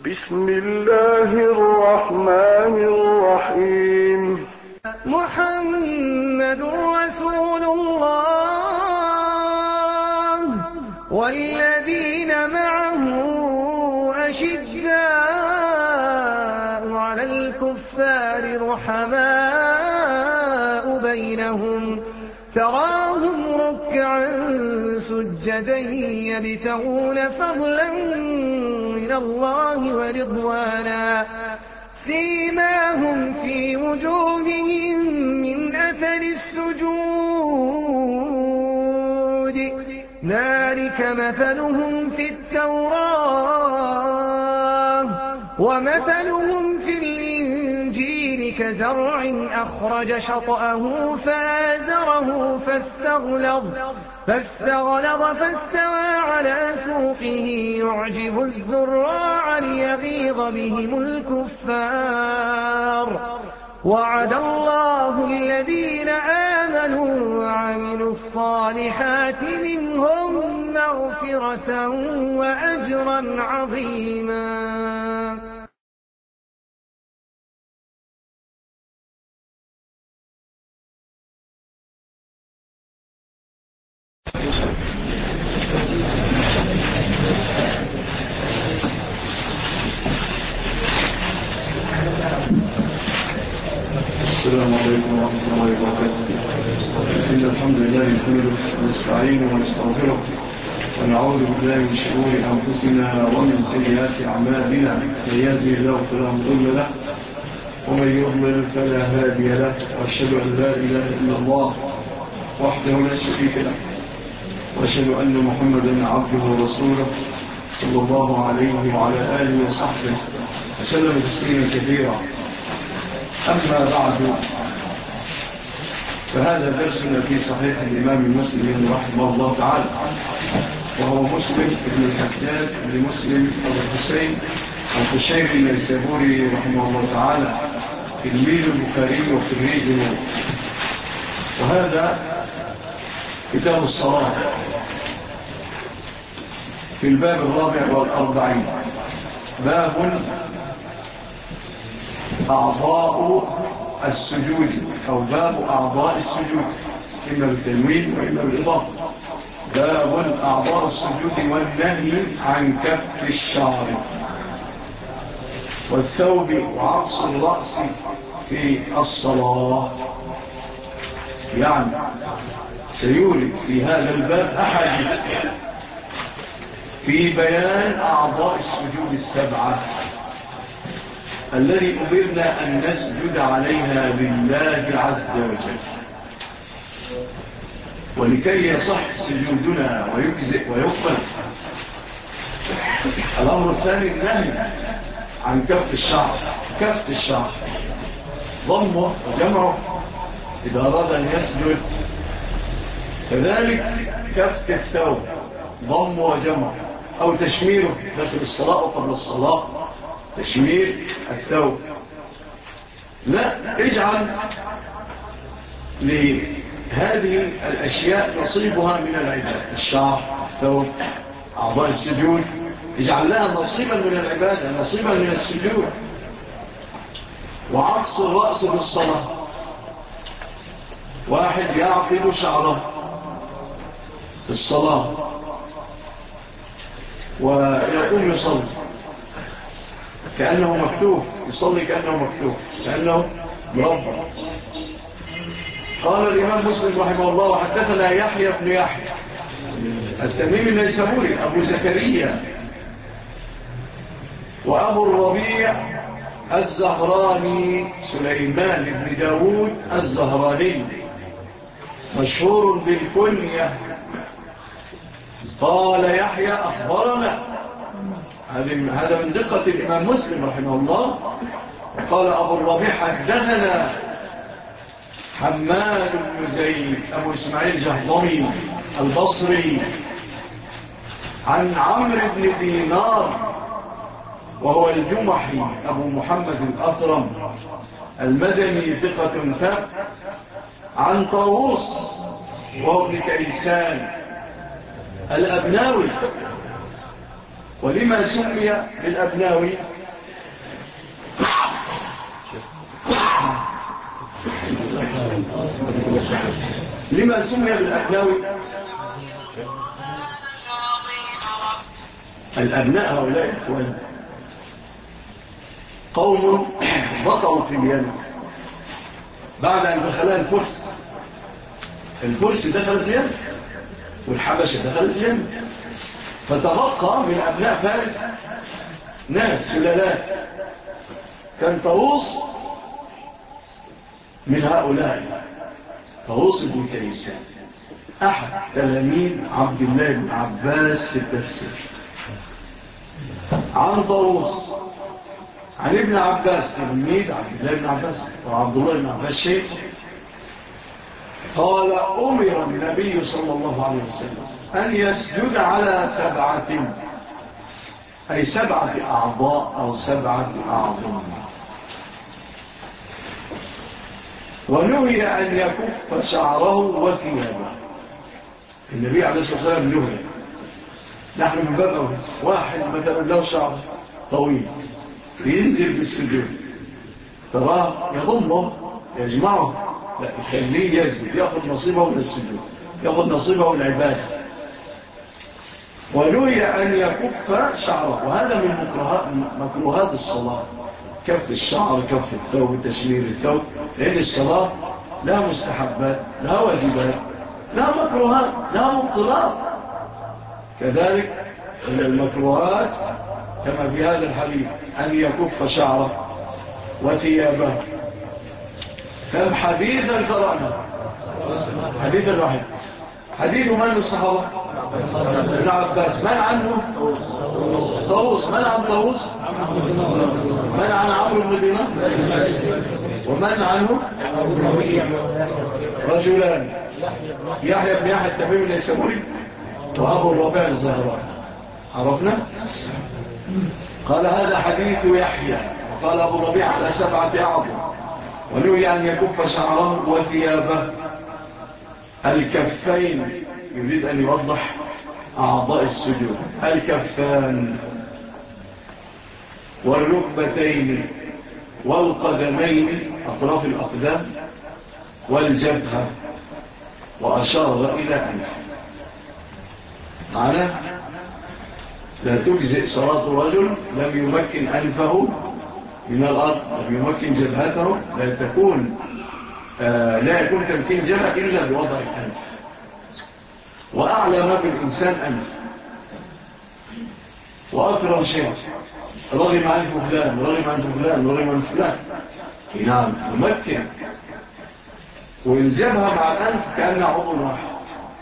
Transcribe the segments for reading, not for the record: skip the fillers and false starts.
بسم الله الرحمن الرحيم. محمد رسول الله والذين معه أشداء على الكفار رحماء بينهم تراهم ركعا سجدا يبتغون فضلا من الله ورضوانا سيماهم في وجوههم من أثر السجود ذلك مثلهم في التوراة ومثلهم في الإنجيل كزرع أخرج شطأه فآزره فاستغلظ فاستوى على سوقه يعجب الزراع ليغيظ بهم الكفار وعد الله الذين آمنوا وعملوا الصالحات منهم مغفرة وأجرا عظيما. السلام عليكم ورحمة الله وبركاته. إن الحمد لله نحمده ونستعينه ونستغفره ونعوذ بالله من شرور أنفسنا ومن سيئات أعمالنا من يهده الله فلا مضل له ومن يضلل فلا هادي له وأشهد أن لا إله إلا الله وحده لا شريك له وأشهد أن محمدا عبده ورسوله صلى الله عليه وعلى آله وصحبه وسلم تسليما كثيرا. أما بعد فهذا درسنا في صحيح الإمام مسلم رحمه الله تعالى وهو مسلم ابن الحجاج ابن مسلم أبو الحسين القشيري النيسابوري رحمه الله تعالى تلميذ البخاري وخريجه. وهذا كتاب الصلاة في الباب 44 باب أعضاء السجود أو باب أعضاء السجود إما بالتنوين وإما بالإضافة. باب أعضاء السجود والنهي عن كف الشعر والثوب وعقص الرأس في الصلاة. يعني سيورد في هذا الباب أحاديث في بيان أعضاء السجود السبعة الذي أمرنا أن نسجد عليها لله عز وجل، ولكي يصح سجودنا ويجزئ ويقبل. الأمر الثاني النهي عن كف الشعر. كف الشعر ضمه وجمعه إذا أراد أن يسجد، كذلك كف الثوب ضمه وجمعه أو تشميره داخل الصلاة وقبل الصلاة تشمير الثوب. لا، اجعل لهذه الأشياء نصيبها من العبادة. الشعر، الثوب، أعضاء السجود اجعل لها نصيبا من العبادة، نصيبا من السجود. وعقص الرأس بالصلاة، واحد يعقل شعره في الصلاة ويقوم يصلي كأنه مكتوف، يصلي كأنه مكتوف، كأنه مربع. قال الإمام مسلم رحمه الله وحدثنا يحيى بن يحيى التميمي النيسابوري أبو زكريا وأبو الربيع الزهراني سليمان بن داود الزهراني مشهور بالكنية. قال يحيى أخبرنا، هذا من دقة الإمام مسلم رحمه الله. وقال أبو الربيع حدثنا حماد بن زيد أبو إسماعيل جهضمي البصري عن عمرو بن دينار وهو الجمحي أبو محمد الأثرم المدني ثقة ثبت عن طاووس وهو ابن كيسان الأبناوي. ولما سمي بالأبناوي لما سمي بالأبناوي؟ الأبناء هؤلاء إخوان قوم بطلوا في اليمن بعد أن دخلها الفرس دخلت اليمن والحبشة دخلت اليمن، فتبقى من أبناء فارس ناس سلالات. كان طاووس من هؤلاء، طاووس بن كيسان أحد تلاميذ عبد الله بن عباس في التفسير. عن طاووس عن ابن عباس تلميذ عبد الله بن عباس، وعبد الله بن عباس شيخ، قال أمر النبي صلى الله عليه وسلم أن يسجد على 7، أي 7 أعضاء أو 7 أعظم، ونهي أن يكف شعره وثيابه. النبي عليه الصلاة والسلام نهي. نحن من باب واحد مثلا له شعر طويل ينزل بالسجود، تراه يضمه يجمعه، لا يخليه يسجد، يأخذ نصيبه من السجود، يأخذ نصيبه من العبادة. ونهي أن يكف شعره، وهذا من مكروهات الصلاة، كف الشعر، كف الثوب، تشمير الثوب، لأن الصلاة لا مستحبات، لا واجبات، لا مكروهات، لا مبطلات. كذلك من المكروهات كما في هذا الحديث أن يكف شعره وثيابه. كم حديثا قرأنا؟ حديثا واحد. حديث من الصحابة؟ ابن عباس. من عنه؟ طاووس. من عن طاووس؟ من عن عمرو بن دينار؟ ومن عنه؟ رجلان، يحيى بن يحيى التميمي النيسابوري وأبو الربيع الزهراني. عرفنا؟ قال هذا حديث يحيى. وقال أبو الربيع على 7 أعظم، ونهي أن يكف شعره وثيابه. الكفين، يريد أن يوضح أعضاء السجود، الكفان والركبتين والقدمين، أطراف الأقدام، والجبهة، وأشار إلى أنف. معنى لا تجزئ صلاة رجل لم يمكن أنفه من الأرض، لم يمكن جبهته، لا يكون تمكين جبهة إلا بوضع الأنف. وأعلى ما بالإنسان أنف. وأكره شيء رغم عنه فلان، رغم عنه فلان، رغم عنه فلان، نعم يمكن. والجبهة مع الأنف كأنها عضو واحد.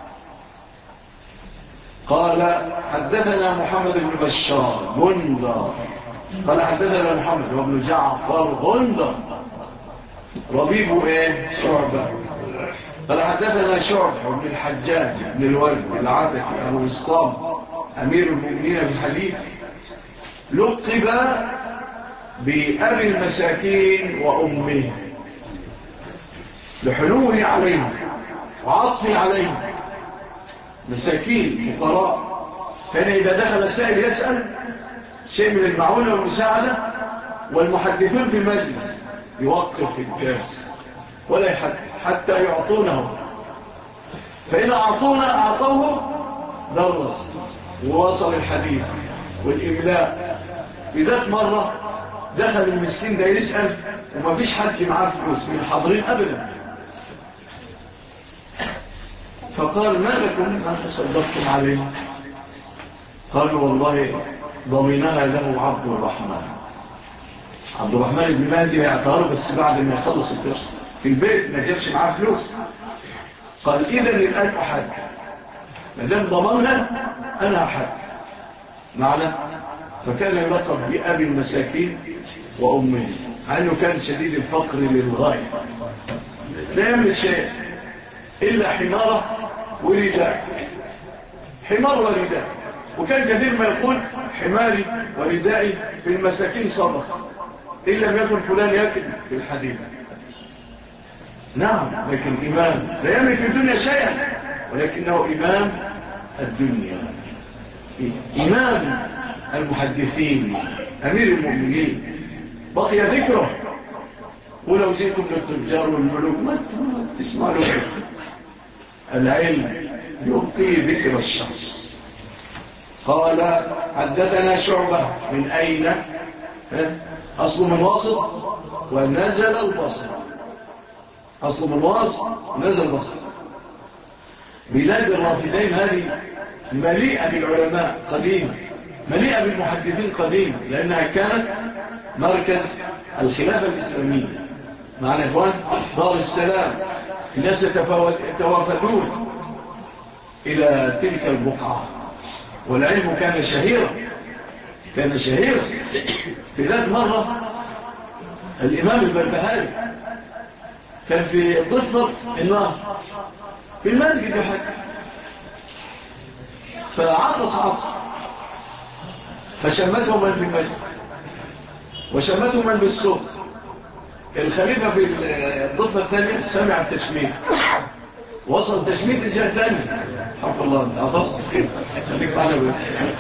قال حدثنا محمد بن بشار غندر، قال حدثنا محمد وابن جعفر غندر، ربيب شعبة. قال حدثنا شعبة وابن الحجاج بن الورد العاتكي أبو إسلام أمير المؤمنين في الحديث، لقب بأبي المساكين وأمه لحلوه عليهم وعطفه عليهم. مساكين فقراء، كان إذا دخل سائل يسأل شيء من المعونة والمساعدة، والمحدثون في المجلس يوقف في الدرس ولا يحدث حتى يعطونه، فإذا أعطوه درس ووصل الحديث والإملاء. بذات مرة دخل المسكين ده يسأل وما فيش حد معاه فلوس من الحاضرين أبدا، فقال ما لكم ما تصدقتم عليه؟ قالوا والله ضمنها له عبد الرحمن. عبد الرحمن بن مهدي يعترض بس بعد ما يخلص الدرس في البيت ما جابش معاه فلوس. قال إذن الآن أحد، ما دام ضمنها أنا أحد معنا. فكان يلقب بأبي المساكين وأمه، عنه كان شديد الفقر للغاية، لا يملك شيء إلا حمارة ورداء، حمار ورداء. وكان كثير ما يقول حماري وردائي في المساكين صدق، إن لم يكن فلان يأكل في الحديث. نعم، لكن إمام لا يملك في الدنيا شيئا، ولكنه إمام الدنيا، إمام المحدثين، أمير المؤمنين، بقي ذكره ولو جئتم للتجار والملوك ما تسمع له. العلم يبقي ذكر الشخص. قال حدثنا شعبة من أين؟ أصل من واسط ونزل البصر. أصل من واسط ونزل البصر. بلاد الرافدين هذه مليئة بالعلماء قديما، مليئة بالمحدثين قديما، لأنها كانت مركز الخلافة الإسلامية. معنا إخوان دار السلام، الناس يتوافدون إلى تلك البقعة، والعلم كان شهيرا. في ذات مرة الإمام البربهاري كان في ضفة النهر في المسجد يحكي، فعطس فشمته من في المسجد وشمته من بالسوق. الخليفة في الضفة الثانية سمع التشميت، وصل التشميت الجهة الثانية. حفظ الله أفصل خليك معنا بس.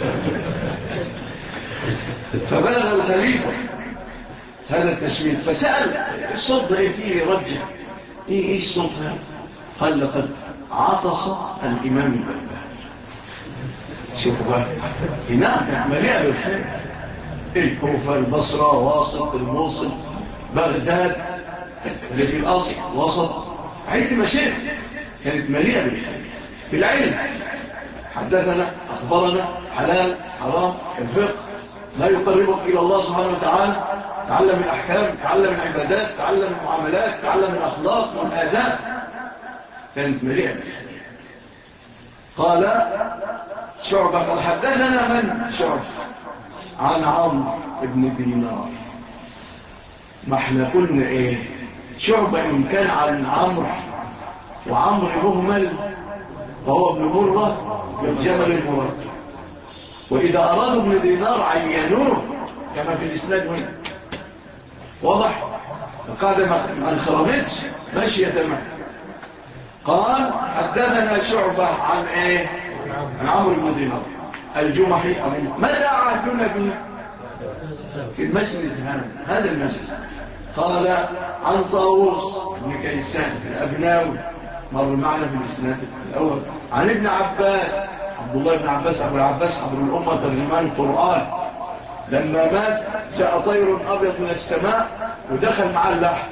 فبلغ الخليفة هذا التشميت فسأل الصوت ده فيه رجع، ايه الصوت هذا؟ قال لقد عطس الإمام البربهاري. شوفوا بقى هناك مليئة بالخير، الكوفة، البصرة، واسط، الموصل، بغداد اللي في الأصل وسط، عيد مشاهد كانت مليئة بالخير في العلم. حدثنا، أخبرنا، حلال، حرام، الفقه، ما يقربك إلى الله سبحانه وتعالى. تعلم الأحكام، تعلم العبادات، تعلم المعاملات، تعلم الأخلاق والآداب، كانت مليئة بالخير. قال شعبة قال حدثنا من؟ شعبة عن عمرو بن دينار. ما احنا قلنا ايه؟ شعبة إن كان عن عمرو، وعمرو مهمل وهو ابن مرة بالجمل المرد، وإذا أرادوا ابن دينار عينوه كما في الإسناد هنا. واضح؟ القاعدة ما انخرمتش ماشية تمام. قال حدثنا شعبة عن ايه؟ عن عمرو بن دينار الجمحي. ماذا عهدنا به في المجلس هذا المجلس؟ قال عن طاووس بن كيسان الأبناوي، مر معنا في الإسناد الأول. عن ابن عباس، عبد الله بن عباس أبو العباس حبر الأمة ترجمان القرآن، لما مات جاء طير أبيض من السماء ودخل مع اللحم،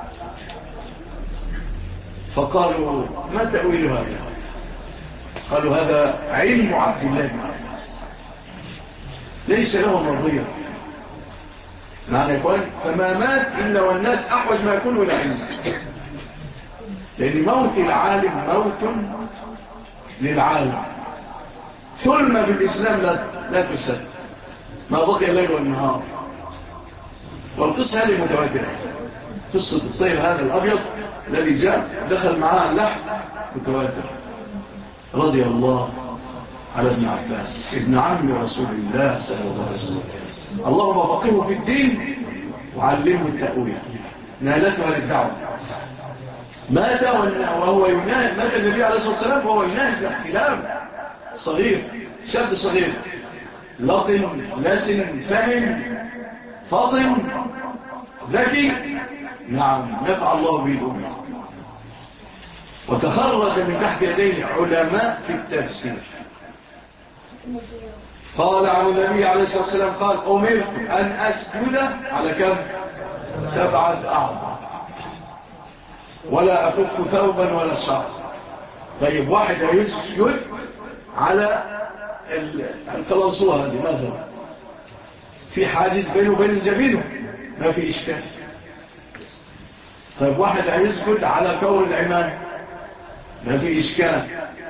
فقالوا ما تأويل هذا؟ قالوا هذا علم عبد الله بن عباس ليس له نظير. معنى يقول فما مات إلا والناس أحوج ما يكون العلم، لأن موت العالم موت للعالم. ثلم بالإسلام لا تسد، ما بقي الليل والنهار. والقصة هذه متواترة، قصة الطير هذا الأبيض الذي جاء دخل معاه اللحم متواتر. رضي الله على ابن عباس ابن عم رسول الله صلى الله عليه وسلم. اللهم فقهه في الدين وعلمه التأويل، نالتها للدعوة. مات وهو يناهز، مات النبي عليه الصلاة والسلام وهو يناهز لاحتلام صغير، شاب صغير لطن لسن فهم فاضل ذكي، نعم نفع الله به الأمة. وتخرج من تحت يديه علماء في التفسير. قال عن النبي عليه الصلاة والسلام قال أمرت أن أسجد على كم؟ 7 أعضاء، ولا أكف ثوبا ولا شعر. طيب واحد يسجد على القلاصوة هذه مثلا، في حاجز بينه وبين الجبين ما في إشكال. طيب واحد يسجد على كور العمام ما في إشكال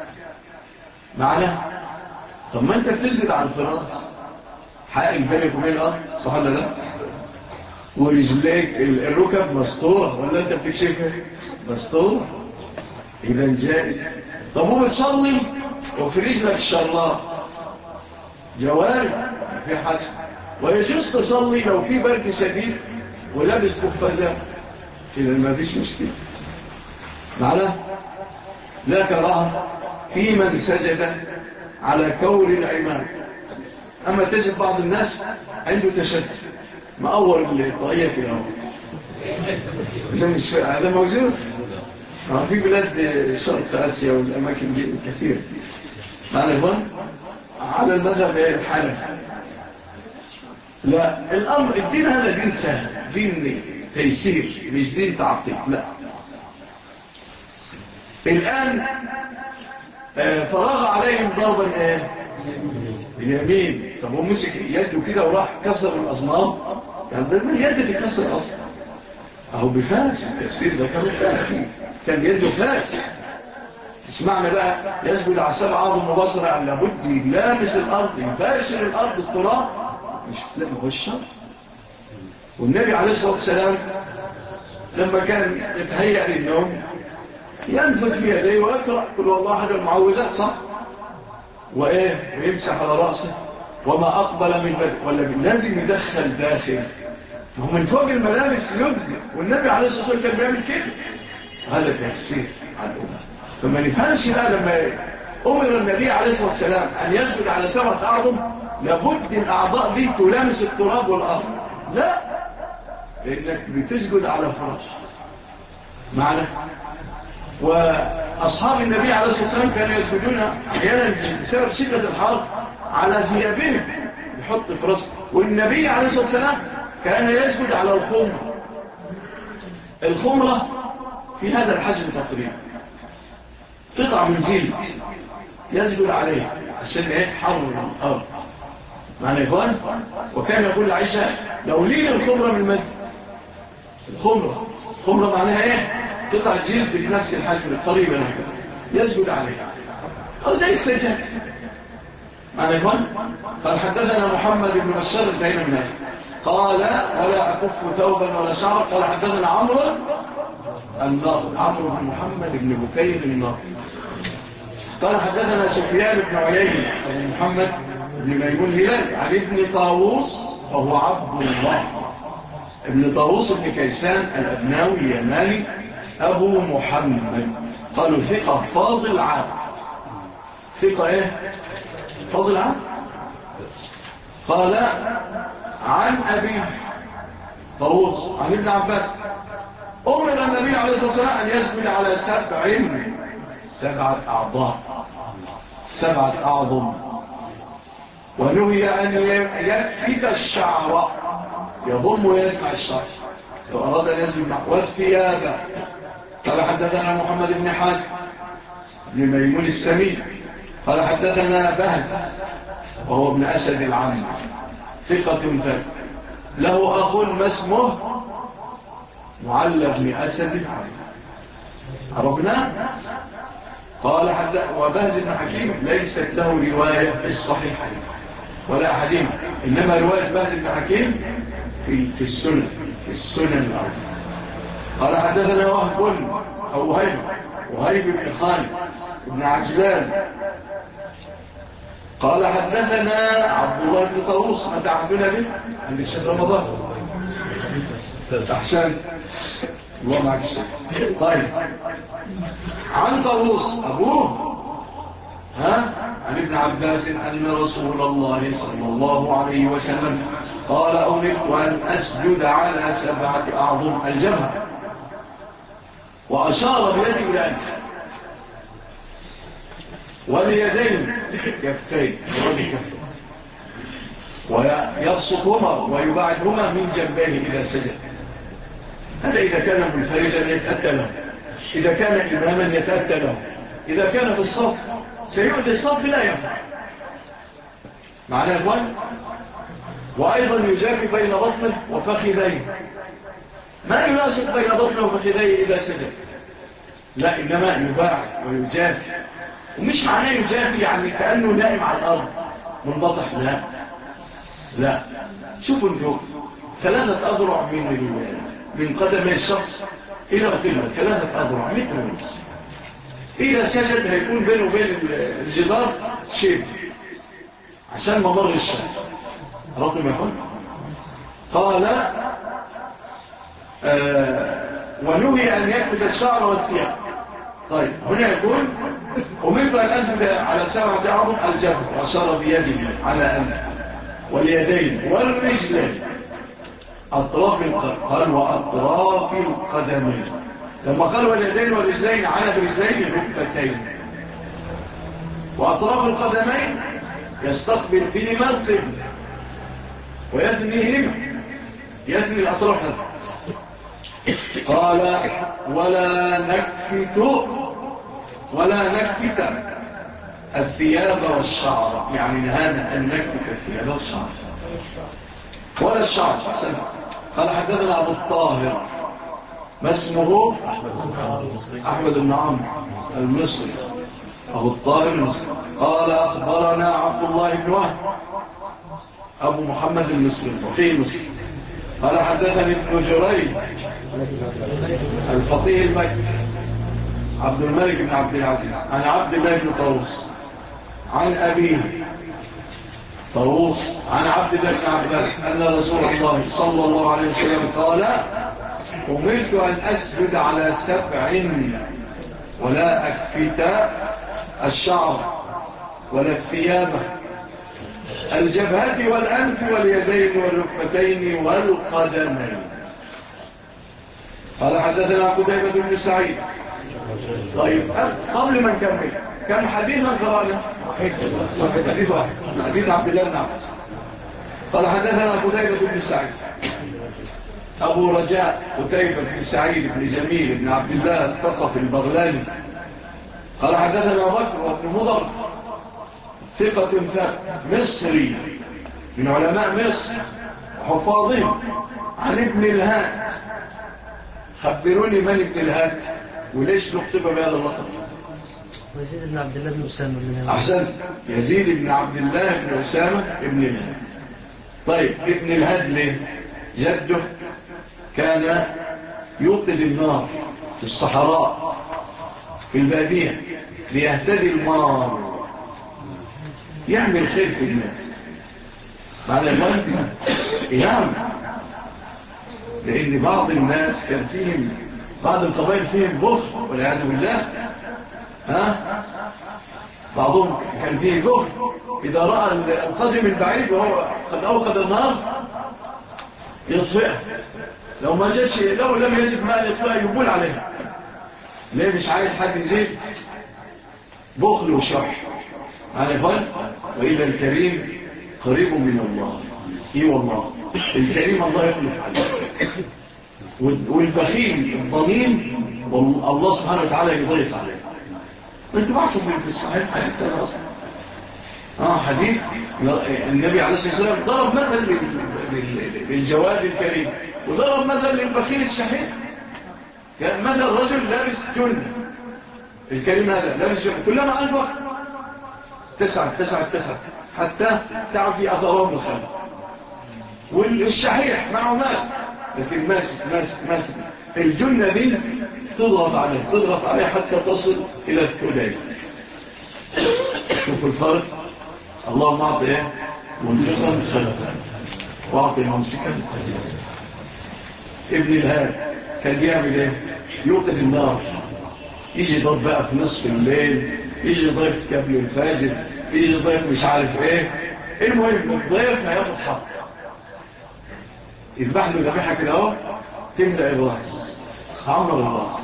معنا. طب ما أنت بتسجد على الفراس حائل بينك وبين الأرض، صح ولا لا؟ ورجليك الركب مستورة ولا أنت بتكشفها؟ مستورة، إذا جائز. طب هو بتصلي وفي رجلك الشراب جوارب في حاجة، ويجوز تصلي لو في برد شديد ولابس قفازات، إذا ما فيش مشكلة معنا. لا كراهة في من سجد على كور العمام. أما تجد بعض الناس عنده تشدد مأور الطاقية كده هذا موجود في بلاد شرق آسيا والأماكن دي كثير. معنى هون على المذهب الحنفي لا، الأمر الدين هذا دين سهل، دين تيسير، مش دين تعطيل. لا، الآن فراغ عليهم ضربا اليمين. طب هو مسك يده كده وراح كسر الأصنام، يعني ده من يده تكسر أصلا، أهو بفاس. التفسير ده كان بفاس، كان يده فاس. اسمعنا بقى، يسجد على 7 أعظم مباشرة، يعني لابد يلامس الأرض، يباشر الأرض التراب، مش تلاقي هو الشر. والنبي عليه الصلاة والسلام لما كان يتهيأ للنوم ينفذ في يديه ويقرأ قل والله أحد المعوذات، صح؟ ويمسح على رأسه وما أقبل من بدء، ولا لازم يدخل داخل، فهو من فوق الملابس يجزي. والنبي عليه الصلاة والسلام كان بيعمل كده. هذا تفسير على الأمة. فما نفهمش بقى لما أمر النبي عليه الصلاة والسلام أن يسجد على 7 أعظم لابد الأعضاء دي تلامس التراب والأرض، لا، لأنك بتسجد على فراش معنا. وأصحاب النبي عليه الصلاة والسلام كانوا يسجدون أحيانا بسبب شدة الحر على ثيابهم، يحط فراش. والنبي عليه الصلاة والسلام كان يسجد على الخمرة. الخمرة في هذا الحجم تقريبا، قطع من جلد يسجد عليه عشان حر الأرض معنى يا إخوان. وكان يقول لعيشة لو لين الخمرة من المسجد. الخمرة معناها قطع جلد بنفس الحجم القريبة يسجد عليه، أو زي السجاد معنى يا إخوان. قال حدثنا محمد بن بشار انتهينا من هذا. قال ولا أكف ثوبا ولا شعر. قال حدثنا عمرو بن محمد بن بكير النار. قال حدثنا سفيان بن عيينة أبو محمد بن ميمون هلال عن ابن طاووس وهو عبد الله ابن طاووس بن كيسان الأبناوي اليماني أبو محمد. قالوا ثقة فاضل عام. ثقة فاضل عام. قال عن أبي طاووس عن ابن عباس أمر النبي عليه الصلاة والسلام أن يسجد على 7 أعضاء 7 أعظم، ونهي أن يكفت الشعر، يضم ويجمع الشعر لو أراد أن يسجد معه، والثياب. قال حدثنا محمد بن حاتم بن ميمون السمين قال حدثنا بهز وهو ابن أسد العام ثقة ثقة له أخ ما اسمه معلى بن أسد العام، عرفناه. قال وبهز بن حكيم ليست له رواية في الصحيح ولا حديث، إنما رواية بهز بن حكيم في السنن الأرض. قال حدثنا وهيب بن خالد بن عجلان قال حدثنا عبد الله بن طاووس. ما تعبدنا به عند الشهر رمضان أحسن الله معك الشيء. طيب عن طاووس أبوه عن ابن عباس أن رسول الله صلى الله عليه وسلم قال أمرت أن أسجد على 7 أعظم الجبهة، وأشار بيده إلى أنف واليدين كفتين ويبسطهما ويبعدهما من جنبيه إذا سجد. هذا إذا كان منفردا يتأتى له، إذا كان إماما يتأتى له، إذا كان في الصف سيؤدي الصف لا ينفع معناه أخوان. وأيضا يجافي بين بطنه وفخذيه، ما يلاصق بين بطنه وفخذيه إذا سجد، لا، إنما يباعد ويجافي. ومش معناه يجافي يعني كأنه نائم على الأرض منبطح، لا. شوفوا انتوا 3 أذرع من قدمي الشخص إلى قمة، 3 أذرع متر ونص. إذا سجد هيكون بينه وبين الجدار شيء عشان ممر الشمس. رقم يقول قال ونهي أن يأخذ الشعر والثياب. طيب هنا يقول أمرت أن أسجد على 7 أعظم الجبهة، وأشار بيده على أنف واليدين والرجلين أطراف القدم، قال وأطراف القدمين. لما قال واليدين والرجلين على برجلين الركبتين. وأطراف القدمين يستقبل بهما القبل ويثنيهما، يثني الأطراف. قال ولا نكفت الثياب والشعر، يعني نهانا أن نكفت الثياب والشعر ولا الشعر. قال حدثنا أبو الطاهر ما اسمه؟ أحمد بن عمرو المصري، أبو الطاهر المصري. قال أخبرنا عبد الله بن وهب أبو محمد المصري الفقيه المصري. قال حدثني ابن جريج الفقيه المكي عبد الملك بن عبد العزيز عن عبد الله بن طاووس عن أبيه طاووس عن عبد الله بن عباس أن رسول الله صلى الله عليه وسلم قال أمرت أن أسجد على 7 ولا أكفت الشعر ولا الثياب، الجبهة والأنف واليدين والركبتين والقدمين. قال حدثنا قتيبة بن سعيد. طيب قبل ما نكمل كم حديثا قرانا؟ حديث واحد، حديث عبد الله بن عباس. قال حدثنا قتيبة بن سعيد أبو رجاء قتيبة بن سعيد بن جميل بن عبد الله الثقفي البغلاني. قال حدثنا بكر بن مضر ثقة ثابت مصري من علماء مصر وحفاظهم عن ابن الهاد. خبروني من ابن الهاد وليش نكتب بهذا اللقب؟ يزيد بن عبد الله بن أسامة. أحسن، يزيد بن عبد الله بن أسامة ابن الهاد. طيب ابن الهاد ليه؟ جده كان يوقد النار في الصحراء في البادية ليهتدي المار، يعمل خير في الناس معنى الوالد يعمل. لأن بعض الناس كان فيهم، بعض القبائل فيهم بخل والعياذ بالله. بعضهم كان فيه بخل، إذا رأى القادم البعيد وهو قد أوقد النار يطفئه، لو ما جاش، لو لم يجد ماء يطفئه يبول عليه. ليه مش عايز حد يزيد؟ بخل وشح على فن. وإلى الكريم قريب من الله. إيه والله الكريم الله يخلف عليه، والبخيل الضمين الله سبحانه وتعالى يضيف عليه. انت بعثوا في الصحيح حديث أنا أصلا حديث النبي عليه الصلاة والسلام ضرب مثل للجواد الكريم وضرب مثل للبخيل الشحيح. كان مثل رجل لابس جنة، الكريم هذا لابس جنة كلما أنفق 9 حتى تعفي أثرهم الخلق. والشحيح معه مال لكن ماسك الجنة دي تضغط عليه حتى تصل إلى الثلث. شوفوا الفرق. اللهم أعطي إيه؟ منفقا خلفا وأعطي ممسكا. ابن الهاد كان بيعمل إيه؟ يوقد النار، يجي ضيف بقى في نصف الليل، يجي ضيف قبل الفجر، يجي ضيف مش عارف إيه. المهم الضيف هياخد حق، يذبح له ذبيحة كده اهو تملأ الراس، عمر الراس،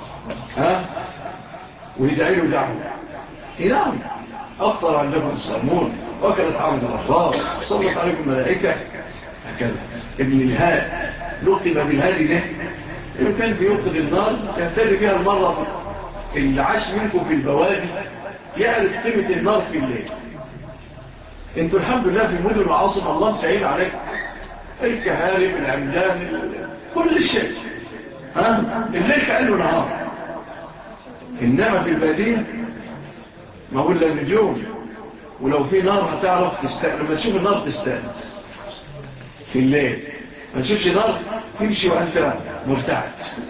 ويدعي له دعوه. نعم أفطر عندكم الصامون وكلت عمد الأفطار صلت عليكم الملائكة. هكذا ابن الهاد لقب بالهادي ده، إنه كان بيوقد النار يهتدي بها المرة اللي عاش منكم في البوادي يعرف قيمة النار في الليل. انتوا الحمد لله في مدن وعاصم الله سعيد عليكم، الكهارب العمدان كل شيء، الليل كأنه نهار. إنما في البادية ما هو إلا النجوم، ولو في نار هتعرف تستأنس. لما تشوف النار تستأنس في الليل، ما تشوفش نار تمشي وأنت مرتعد.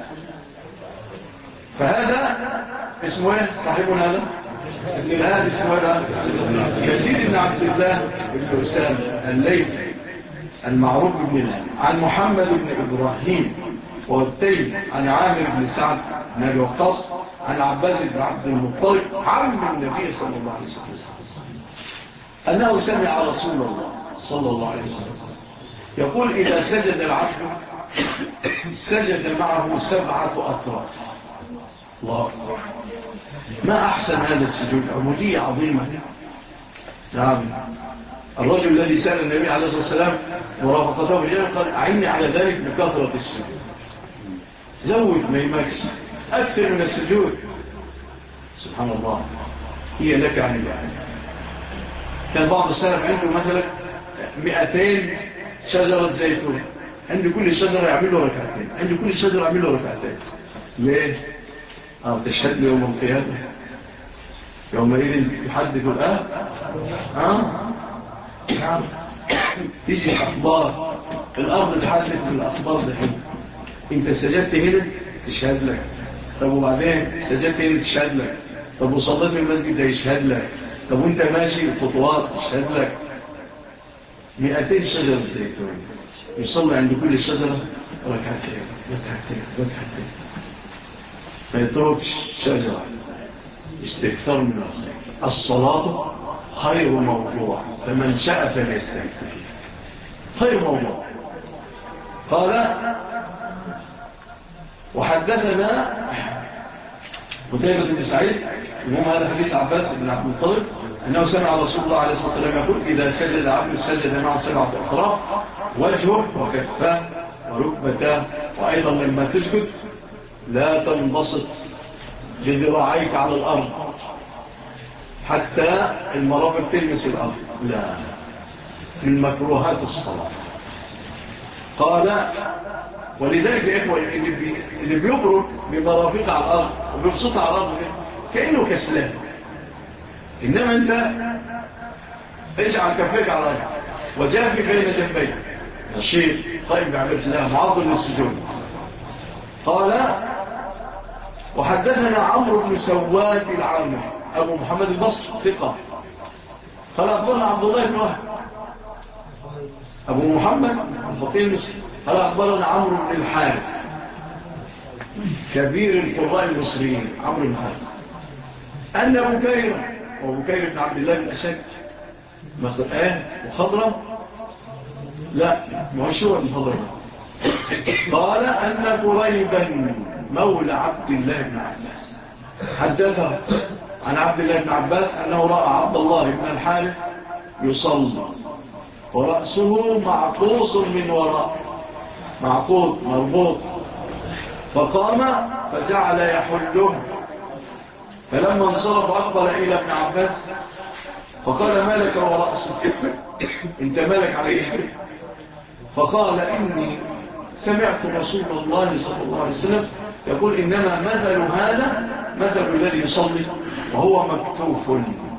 فهذا اسمه ايه صاحبنا هذا؟ ابن الهاد اسمه هذا يزيد بن عبد الله بن أسامة الليثي المعروف بن الهاد عن محمد بن إبراهيم والتيم عن عامر بن سعد بن أبي وقاص عن عباس بن عبد المطلب عم النبي صلى الله عليه وسلم أنه سمع رسول الله صلى الله عليه وسلم يقول إذا سجد العبد سجد معه 7 أطراف. الله أكبر. ما أحسن هذا السجود، عبودية عظيمة. نعم. الرجل الذي سأل النبي عليه الصلاة والسلام مرافقته بجانب قال أعني على ذلك بكثرة السجود. زود ما يمكش أكثر من السجود. سبحان الله. هي لك عن الله. كان بعض السلف عنده مثلا 200 شجرة زيتون، عند كل شجرة يعمل له ركعتين، عند كل شجرة يعمل له ركعتين. ليه؟ تشهد له يوم القيامة، يومئذ يحدث الآن. نعم. تيجي الأخبار، الأرض تحدث من الأخبار ده. انت سجدت هنا تشهد لك، طب وبعدين سجدت هنا تشهد لك، طب وصلت من المسجد ده يشهد لك، طب وانت ماشي الخطوات تشهد لك. 200 شجرة زيتون يصلي عند كل شجرة ركعتين ركعتين ركعتين، ما يتركش شجرة. استكثار من الخير. الصلاة خير موضوع، فمن شاء فليستكثر. خير موضوع. قال وحدثنا قتيبة بن سعيد، المهم هذا حديث عباس بن عبد المطلب أنه سمع رسول الله عليه الصلاة والسلام يقول إذا سجد عبد سجد مع 7 أطراف، وجهه وكفاه وركبتاه. وأيضا لما تسجد لا تنبسط بذراعيك على الأرض حتى المرافق تلمس الأرض، لا، من مكروهات الصلاة. قال ولذلك يا إخوة اللي بيبرك بمرافق على الأرض وبيبسط على الأرض كأنه كسلان، إنما أنت اجعل كفيك على الأرض وجافي بين جنبيك الشيخ قائم بعبد الله معظم للسجود. قال وحدثنا عمرو بن سواد العامر أبو محمد البصري ثقة. قال أخبرنا عبد الله بن وهب أبو محمد الفقيه المصري. قال أخبرنا عمرو بن الحارث كبير القراء المصريين عمرو بن الحارث أن بكير وبكير بن عبد الله بن أشد وخضرة لا مشهور بخضرة. قال أن قريبا مولى عبد الله بن عباس حدثه عن عبد الله بن عباس أنه رأى عبد الله بن الحارث يصلي ورأسه معقوص من وراء، معقوط مربوط، فقام فجعل يحله، فلما انصرف أقبل إلى ابن عباس فقال ما لك ورأسك، انت مالك عليه؟ فقال إني سمعت رسول الله صلى الله عليه وسلم يقول إنما مثل هذا مثل الذي يصلي وهو مكتوف.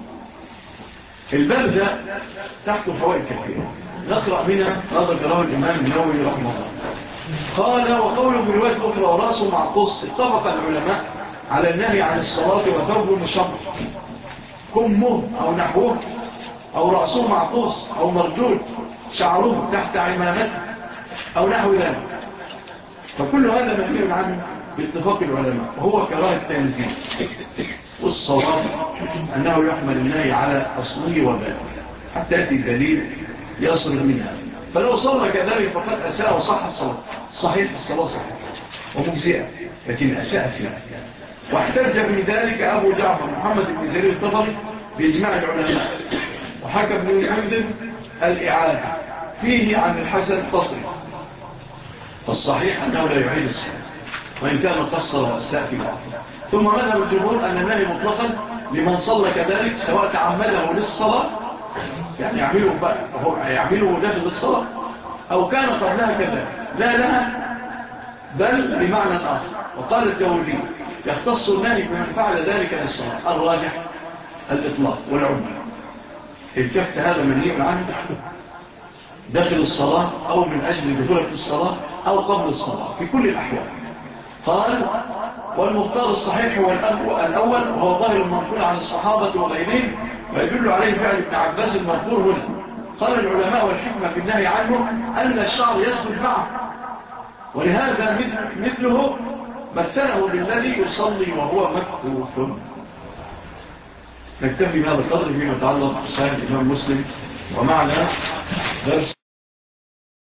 الباب ده تحته فوائد كثيرة نقرأ منها. هذا ذكره الإمام النووي رحمه الله. قال وقوله برواية أخرى ورأسه معقوص، اتفق العلماء على النهي عن الصلاة وثوبه مشبط كمه أو نحوه أو رأسه معقوص أو مردود شعره تحت عمامته أو نحو ذلك، فكل هذا منهي عنه باتفاق العلماء وهو كراهة التنزيل. والصواب أنه يحمل النهي على أصله وباله حتى يأتي الدليل يصرف منها. فلو صلى كذلك فقد أساء وصحت صلاة. صحيح الصلاة صحيح ومجزئة لكن أساء فيها. واحتج في ذلك أبو جعفر محمد بن جرير الطبري بإجماع العلماء، وحكى ابن المنذر الإعادة فيه عن الحسن البصري. فالصحيح أنه لا يعيد الصلاة وإن كان قصر وأساء في بعض. ثم مذهب الجمهور أن النهي مطلقا لمن صلى كذلك سواء تعمده للصلاة يعني يعمله داخل الصلاة أو كان قبلها كذلك لا لها بل بمعنى آخر. وقال الجولي يختص النهي بمن فعل ذلك للصلاة. الراجح الإطلاق والعمل. الكفت هذا منهي عنه داخل الصلاة أو من أجل دخولة الصلاة أو قبل الصلاة في كل الأحوال. قال والمختار الصحيح هو الأول وهو ظاهر المنقول عن الصحابة وغيرهم ويدل عليه فعل ابن عباس المذكور هنا. قال العلماء والحكمة في النهي عنه أن الشعر يسجد معه، ولهذا مثله مثله بالذي يصلي وهو مكتوف. نكتفي بهذا القدر فيما يتعلق بصحيح الإمام مسلم ومعنى درس